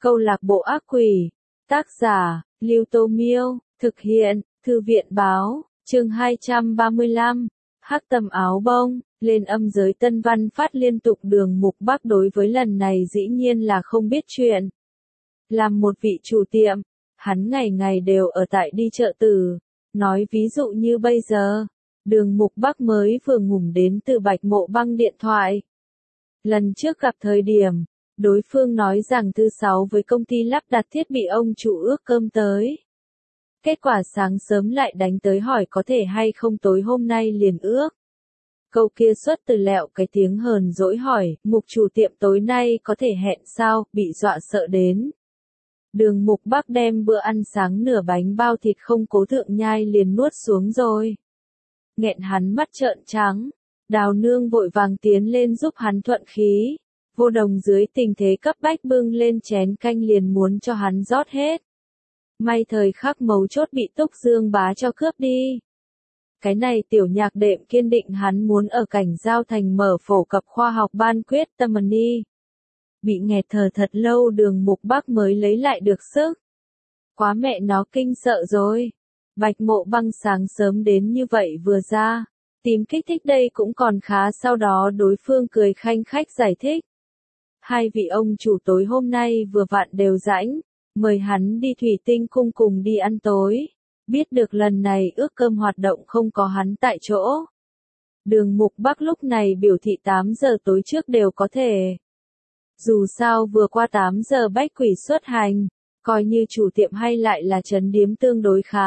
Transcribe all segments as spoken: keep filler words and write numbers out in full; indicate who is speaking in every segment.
Speaker 1: Câu lạc bộ ác quỷ. Tác giả, Lưu Tô Miêu. Thực hiện, Thư viện báo. Chương hai trăm ba mươi lăm. Hắc Tầm Áo Bông. Lên âm giới Tân Văn Phát liên tục Đường Mục Bắc đối với lần này dĩ nhiên là không biết chuyện. Làm một vị chủ tiệm, hắn ngày ngày đều ở tại đi chợ tử. Nói ví dụ như bây giờ, Đường Mục Bắc mới vừa ngủm đến từ Bạch Mộ Băng điện thoại. Lần trước gặp thời điểm, đối phương nói rằng thứ sáu với công ty lắp đặt thiết bị ông chủ ước cơm tới. Kết quả sáng sớm lại đánh tới hỏi có thể hay không tối hôm nay liền ước. Câu kia xuất từ lẹo cái tiếng hờn dỗi hỏi, Mục chủ tiệm tối nay có thể hẹn sao, bị dọa sợ đến. Đường Mục Bắc đem bữa ăn sáng nửa bánh bao thịt không cố thượng nhai liền nuốt xuống rồi. Nghẹn hắn mắt trợn trắng, Đào Nương vội vàng tiến lên giúp hắn thuận khí. Vô Đồng dưới tình thế cấp bách bưng lên chén canh liền muốn cho hắn rót hết. May thời khắc mấu chốt bị Túc Dương Bá cho cướp đi. Cái này tiểu nhạc đệm kiên định hắn muốn ở Cảnh Giao Thành mở phổ cập khoa học ban quyết tâm ni. Bị nghẹt thở thật lâu Đường Mục Bắc mới lấy lại được sức. Quá mẹ nó kinh sợ rồi. Bạch Mộ Băng sáng sớm đến như vậy vừa ra. Tìm kích thích đây cũng còn khá, sau đó đối phương cười khanh khách giải thích. Hai vị ông chủ tối hôm nay vừa vặn đều rãnh, mời hắn đi Thủy Tinh Cung cùng đi ăn tối. Biết được lần này ước cơm hoạt động không có hắn tại chỗ. Đường Mục Bắc lúc này biểu thị tám giờ tối trước đều có thể. Dù sao vừa qua tám giờ bách quỷ xuất hành, coi như chủ tiệm hay lại là trấn điếm tương đối khá.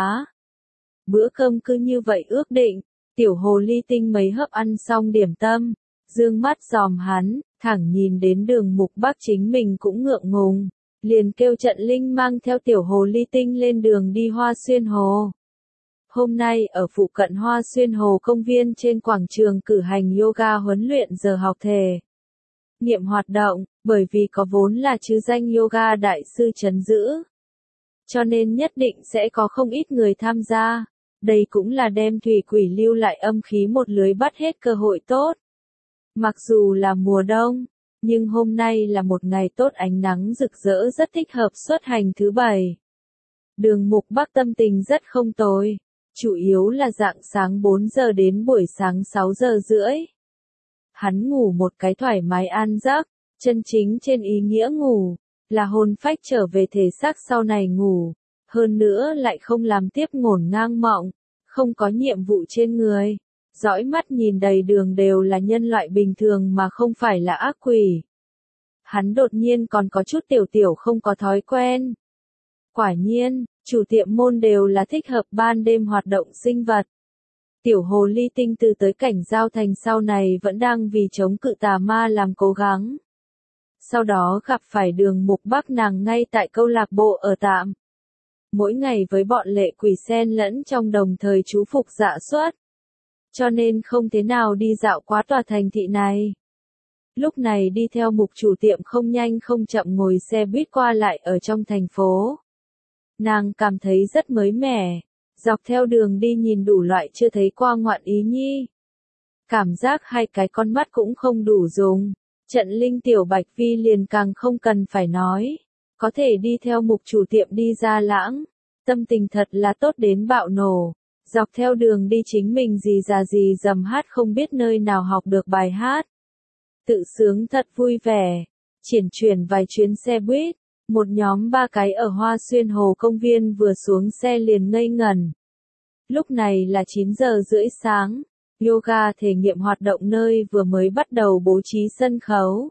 Speaker 1: Bữa cơm cứ như vậy ước định, tiểu hồ ly tinh mấy hớp ăn xong điểm tâm, dương mắt dòm hắn, thẳng nhìn đến Đường Mục Bắc chính mình cũng ngượng ngùng, liền kêu Trận Linh mang theo tiểu hồ ly tinh lên đường đi Hoa Xuyên Hồ. Hôm nay ở phụ cận Hoa Xuyên Hồ công viên trên quảng trường cử hành yoga huấn luyện giờ học thể nghiệm hoạt động, bởi vì có vốn là chứ danh yoga đại sư trấn giữ. Cho nên nhất định sẽ có không ít người tham gia. Đây cũng là đem thủy quỷ lưu lại âm khí một lưới bắt hết cơ hội tốt. Mặc dù là mùa đông, nhưng hôm nay là một ngày tốt ánh nắng rực rỡ rất thích hợp xuất hành thứ bảy. Đường Mục Bắc tâm tình rất không tồi, chủ yếu là rạng sáng bốn giờ đến buổi sáng sáu giờ rưỡi. Hắn ngủ một cái thoải mái an giấc, chân chính trên ý nghĩa ngủ, là hồn phách trở về thể xác sau này ngủ, hơn nữa lại không làm tiếp ngổn ngang mộng, không có nhiệm vụ trên người. Dõi mắt nhìn đầy đường đều là nhân loại bình thường mà không phải là ác quỷ. Hắn đột nhiên còn có chút tiểu tiểu không có thói quen. Quả nhiên, chủ tiệm môn đều là thích hợp ban đêm hoạt động sinh vật. Tiểu hồ ly tinh từ tới Cảnh Giao Thành sau này vẫn đang vì chống cự tà ma làm cố gắng. Sau đó gặp phải Đường Mục Bắc nàng ngay tại câu lạc bộ ở tạm. Mỗi ngày với bọn lệ quỷ xen lẫn trong đồng thời chú phục dạ xuất. Cho nên không thế nào đi dạo quá tòa thành thị này. Lúc này đi theo Mục chủ tiệm không nhanh không chậm ngồi xe buýt qua lại ở trong thành phố. Nàng cảm thấy rất mới mẻ, dọc theo đường đi nhìn đủ loại chưa thấy qua ngoạn ý nhi. Cảm giác hai cái con mắt cũng không đủ dùng. Trận Linh tiểu Bạch Vi liền càng không cần phải nói. Có thể đi theo Mục chủ tiệm đi ra lãng. Tâm tình thật là tốt đến bạo nổ. Dọc theo đường đi chính mình gì già gì dầm hát không biết nơi nào học được bài hát. Tự sướng thật vui vẻ. Triển chuyển vài chuyến xe buýt. Một nhóm ba cái ở Hoa Xuyên Hồ công viên vừa xuống xe liền ngây ngẩn. Lúc này là chín giờ rưỡi sáng. Yoga thể nghiệm hoạt động nơi vừa mới bắt đầu bố trí sân khấu.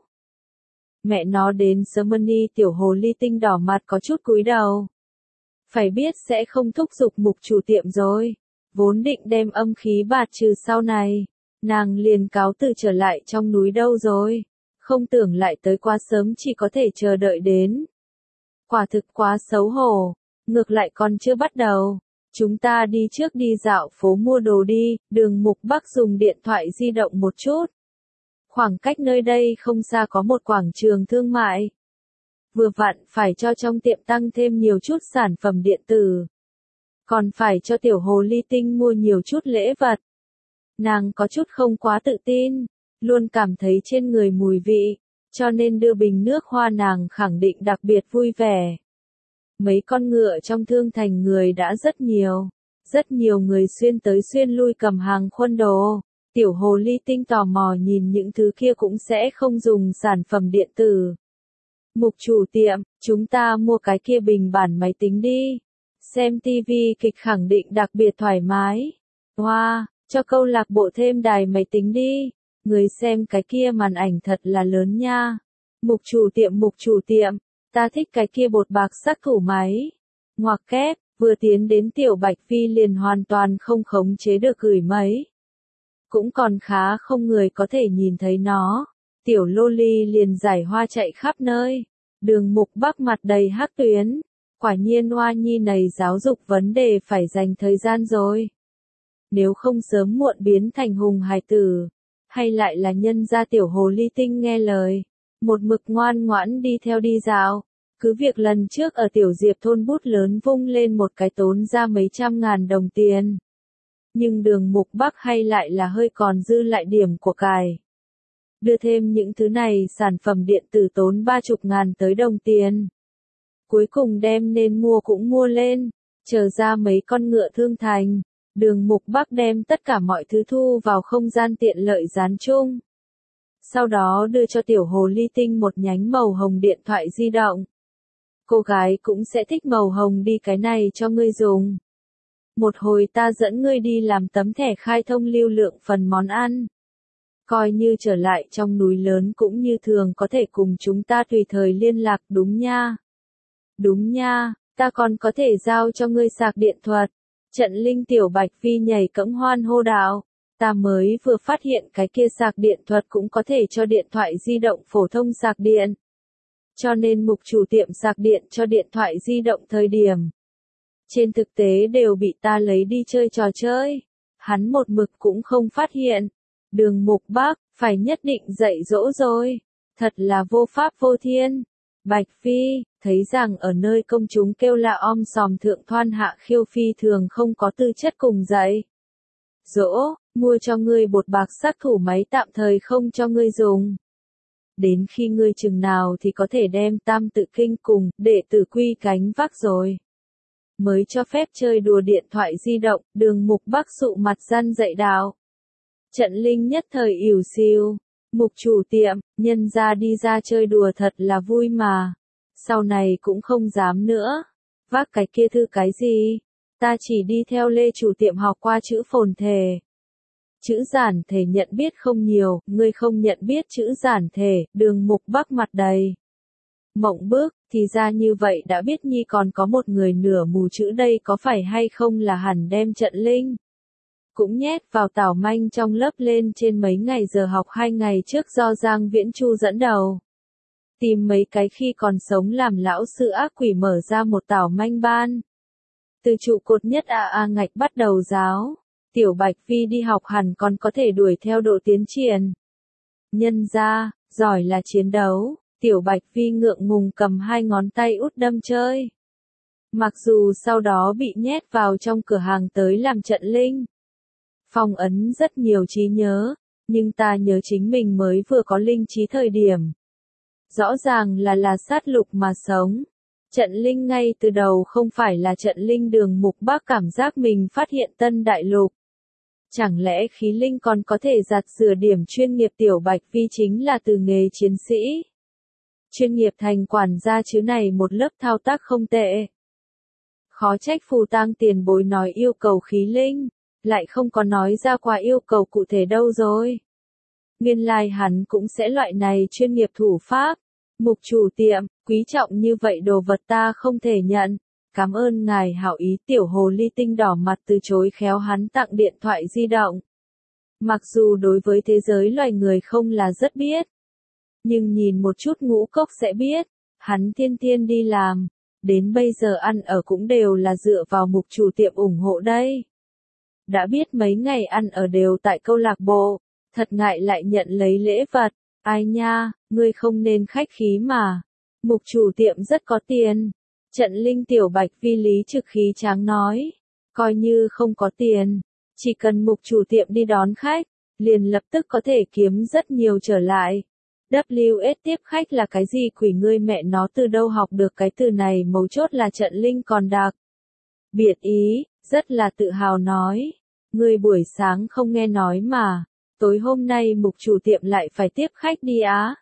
Speaker 1: Mẹ nó đến Summony tiểu hồ ly tinh đỏ mặt có chút cúi đầu. Phải biết sẽ không thúc giục Mục chủ tiệm rồi. Vốn định đem âm khí bạt trừ sau này. Nàng liền cáo từ trở lại trong núi đâu rồi. Không tưởng lại tới quá sớm chỉ có thể chờ đợi đến. Quả thực quá xấu hổ. Ngược lại còn chưa bắt đầu. Chúng ta đi trước đi dạo phố mua đồ đi. Đường Mục Bắc dùng điện thoại di động một chút. Khoảng cách nơi đây không xa có một quảng trường thương mại. Vừa vặn phải cho trong tiệm tăng thêm nhiều chút sản phẩm điện tử. Còn phải cho tiểu hồ ly tinh mua nhiều chút lễ vật. Nàng có chút không quá tự tin. Luôn cảm thấy trên người mùi vị. cho nên đưa bình nước hoa nàng khẳng định đặc biệt vui vẻ. Mấy con ngựa trong thương thành người đã rất nhiều, rất nhiều người xuyên tới xuyên lui cầm hàng khuân đồ. Tiểu hồ ly tinh tò mò nhìn những thứ kia cũng sẽ không dùng sản phẩm điện tử. Mục chủ tiệm, chúng ta mua cái kia bình bản máy tính đi. Xem tivi kịch khẳng định đặc biệt thoải mái. Wow, cho câu lạc bộ thêm đài máy tính đi. Người xem cái kia màn ảnh thật là lớn nha. Mục chủ tiệm mục chủ tiệm, ta thích cái kia bột bạc sắc thủ máy. Ngoặc kép, vừa tiến đến tiểu Bạch Phi liền hoàn toàn không khống chế được gửi mấy. Cũng còn khá không người có thể nhìn thấy nó. Tiểu loli liền giải hoa chạy khắp nơi. Đường Mục Bắc mặt đầy hắc tuyến. Quả nhiên Hoa Nhi này giáo dục vấn đề phải dành thời gian rồi. Nếu không sớm muộn biến thành hùng hài tử. Hay lại là nhân gia tiểu hồ ly tinh nghe lời. Một mực ngoan ngoãn đi theo đi dạo. Cứ việc lần trước ở tiểu diệp thôn bút lớn vung lên một cái tốn ra mấy trăm ngàn đồng tiền. Nhưng đường Mục Bắc hay lại là hơi còn dư lại điểm của cải. Đưa thêm những thứ này sản phẩm điện tử tốn ba chục ngàn tới đồng tiền. Cuối cùng đem nên mua cũng mua lên, chờ ra mấy con ngựa thương thành. Đường Mục Bắc đem tất cả mọi thứ thu vào không gian tiện lợi dán chung. Sau đó đưa cho tiểu hồ ly tinh một nhánh màu hồng điện thoại di động. Cô gái cũng sẽ thích màu hồng đi, cái này cho ngươi dùng. Một hồi ta dẫn ngươi đi làm tấm thẻ khai thông lưu lượng phần món ăn. Coi như trở lại trong núi lớn cũng như thường có thể cùng chúng ta tùy thời liên lạc, đúng nha. Đúng nha, ta còn có thể giao cho ngươi sạc điện thuật. Trận Linh tiểu Bạch Phi nhảy cẫng hoan hô đạo. Ta mới vừa phát hiện cái kia sạc điện thuật cũng có thể cho điện thoại di động phổ thông sạc điện. Cho nên mục chủ tiệm sạc điện cho điện thoại di động thời điểm. Trên thực tế đều bị ta lấy đi chơi trò chơi. Hắn một mực cũng không phát hiện. Đường Mục Bắc, phải nhất định dạy dỗ rồi. Thật là vô pháp vô thiên. Bạch Phi, thấy rằng ở nơi công chúng kêu la om sòm thượng thoan hạ khiêu phi thường không có tư chất cùng dạy. Dỗ, mua cho ngươi bột bạc sắc thủ máy tạm thời không cho ngươi dùng. Đến khi ngươi chừng nào thì có thể đem tam tự kinh cùng đệ tử quy cánh vác rồi. Mới cho phép chơi đùa điện thoại di động, đường Mục Bắc sụ mặt răn dạy đạo. Trận Linh nhất thời ỉu xìu. Mục chủ tiệm, nhân ra đi ra chơi đùa thật là vui mà. Sau này cũng không dám nữa. Vác cái kia thư cái gì? Ta chỉ đi theo Lê chủ tiệm học qua chữ phồn thể. Chữ giản thể nhận biết không nhiều, ngươi không nhận biết chữ giản thể, đường Mục Bắc mặt đầy. Mộng bước, thì ra như vậy đã biết Nhi còn có một người nửa mù chữ đây, có phải hay không là hẳn đem Trận Linh cũng nhét vào tảo manh trong lớp lên trên mấy ngày giờ học hai ngày trước do Giang Viễn Chu dẫn đầu. Tìm mấy cái khi còn sống làm lão sư ác quỷ mở ra một tảo manh ban. Từ trụ cột nhất a a ngạch bắt đầu giáo. Tiểu Bạch Phi đi học hẳn còn có thể đuổi theo độ tiến triển. Nhân ra, giỏi là chiến đấu. Tiểu Bạch Phi ngượng ngùng cầm hai ngón tay út đâm chơi. Mặc dù sau đó bị nhét vào trong cửa hàng tới làm Trận Linh. Phong ấn rất nhiều trí nhớ, nhưng ta nhớ chính mình mới vừa có linh trí thời điểm. Rõ ràng là là sát lục mà sống. Trận Linh ngay từ đầu không phải là Trận Linh đường Mục Bắc cảm giác mình phát hiện tân đại lục. Chẳng lẽ khí linh còn có thể giặt rửa điểm chuyên nghiệp tiểu Bạch Phi chính là từ nghề chiến sĩ. Chuyên nghiệp thành quản gia chứ này một lớp thao tác không tệ. Khó trách Phù Tang tiền bối nói yêu cầu khí linh. Lại không có nói ra qua yêu cầu cụ thể đâu rồi. Nguyên lai hắn cũng sẽ loại này chuyên nghiệp thủ pháp. Mục chủ tiệm, quý trọng như vậy đồ vật ta không thể nhận. Cảm ơn ngài hảo ý. Tiểu hồ ly tinh đỏ mặt từ chối khéo hắn tặng điện thoại di động. Mặc dù đối với thế giới loài người không là rất biết. Nhưng nhìn một chút Ngũ Cốc sẽ biết. Hắn thiên thiên đi làm. Đến bây giờ ăn ở cũng đều là dựa vào mục chủ tiệm ủng hộ đây. Đã biết mấy ngày ăn ở đều tại câu lạc bộ, thật ngại lại nhận lấy lễ vật, ai nha, ngươi không nên khách khí mà. Mục chủ tiệm rất có tiền. Trận Linh tiểu Bạch Phi lý trực khí tráng nói, coi như không có tiền, chỉ cần mục chủ tiệm đi đón khách, liền lập tức có thể kiếm rất nhiều trở lại. W S tiếp khách là cái gì quỷ ngươi mẹ nó từ đâu học được cái từ này mấu chốt là trận linh còn đặc biệt ý, rất là tự hào nói. Ngươi buổi sáng không nghe nói mà, tối hôm nay mục chủ tiệm lại phải tiếp khách đi á.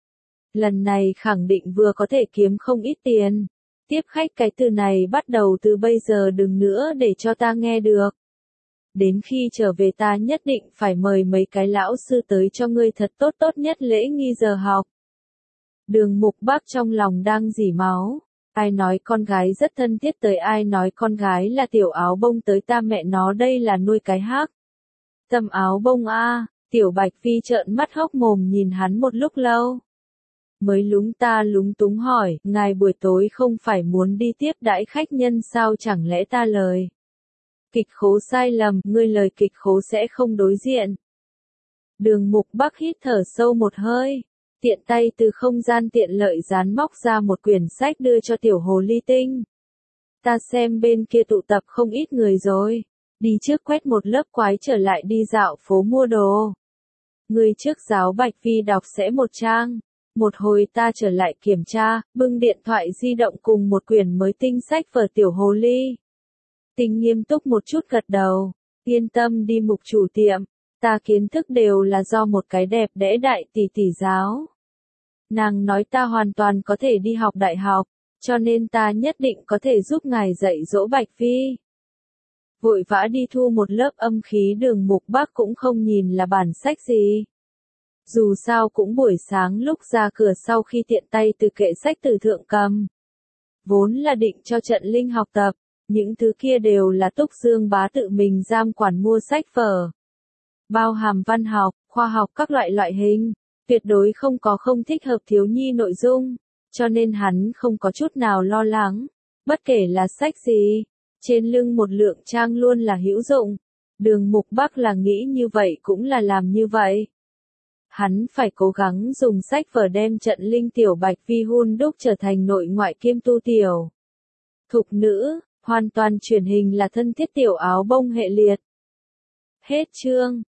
Speaker 1: Lần này khẳng định vừa có thể kiếm không ít tiền. Tiếp khách cái từ này bắt đầu từ bây giờ đừng nữa để cho ta nghe được. Đến khi trở về ta nhất định phải mời mấy cái lão sư tới cho ngươi thật tốt tốt nhất lễ nghi giờ học. Đường Mục Bác trong lòng đang rỉ máu. Ai nói con gái rất thân thiết tới ai nói con gái là tiểu áo bông tới ta mẹ nó đây là nuôi cái hác. Tầm áo bông a, tiểu Bạch Phi trợn mắt hốc mồm nhìn hắn một lúc lâu. Mới lúng ta lúng túng hỏi, ngài buổi tối không phải muốn đi tiếp đãi khách nhân sao chẳng lẽ ta lời. Kịch khố sai lầm, ngươi lời kịch khố sẽ không đối diện. Đường Mục Bắc hít thở sâu một hơi, tiện tay từ không gian tiện lợi dán móc ra một quyển sách đưa cho tiểu hồ ly tinh. Ta xem bên kia tụ tập không ít người rồi, đi trước quét một lớp quái trở lại đi dạo phố mua đồ. Ngươi trước giáo Bạch Phi đọc sẽ một trang. Một hồi ta trở lại kiểm tra, bưng điện thoại di động cùng một quyển mới tinh sách vở tiểu hồ ly. Tinh nghiêm túc một chút gật đầu, yên tâm đi mục chủ tiệm, ta kiến thức đều là do một cái đẹp đẽ đại tỷ tỷ giáo. Nàng nói ta hoàn toàn có thể đi học đại học, cho nên ta nhất định có thể giúp ngài dạy dỗ Bạch Phi. Vội vã đi thu một lớp âm khí Đường Mục Bắc cũng không nhìn là bản sách gì. Dù sao cũng buổi sáng lúc ra cửa sau khi tiện tay từ kệ sách từ thượng cầm. Vốn là định cho trận linh học tập, những thứ kia đều là Túc Dương Bá tự mình giam quản mua sách vở. Bao hàm văn học, khoa học các loại loại hình, tuyệt đối không có không thích hợp thiếu nhi nội dung, cho nên hắn không có chút nào lo lắng, bất kể là sách gì, trên lưng một lượng trang luôn là hữu dụng. Đường Mục Bắc là nghĩ như vậy cũng là làm như vậy. Hắn phải cố gắng dùng sách vở đem trận linh tiểu Bạch Phi hun đúc trở thành nội ngoại kiêm tu tiểu. Thục nữ, hoàn toàn truyền hình là thân thiết tiểu áo bông hệ liệt. Hết chương.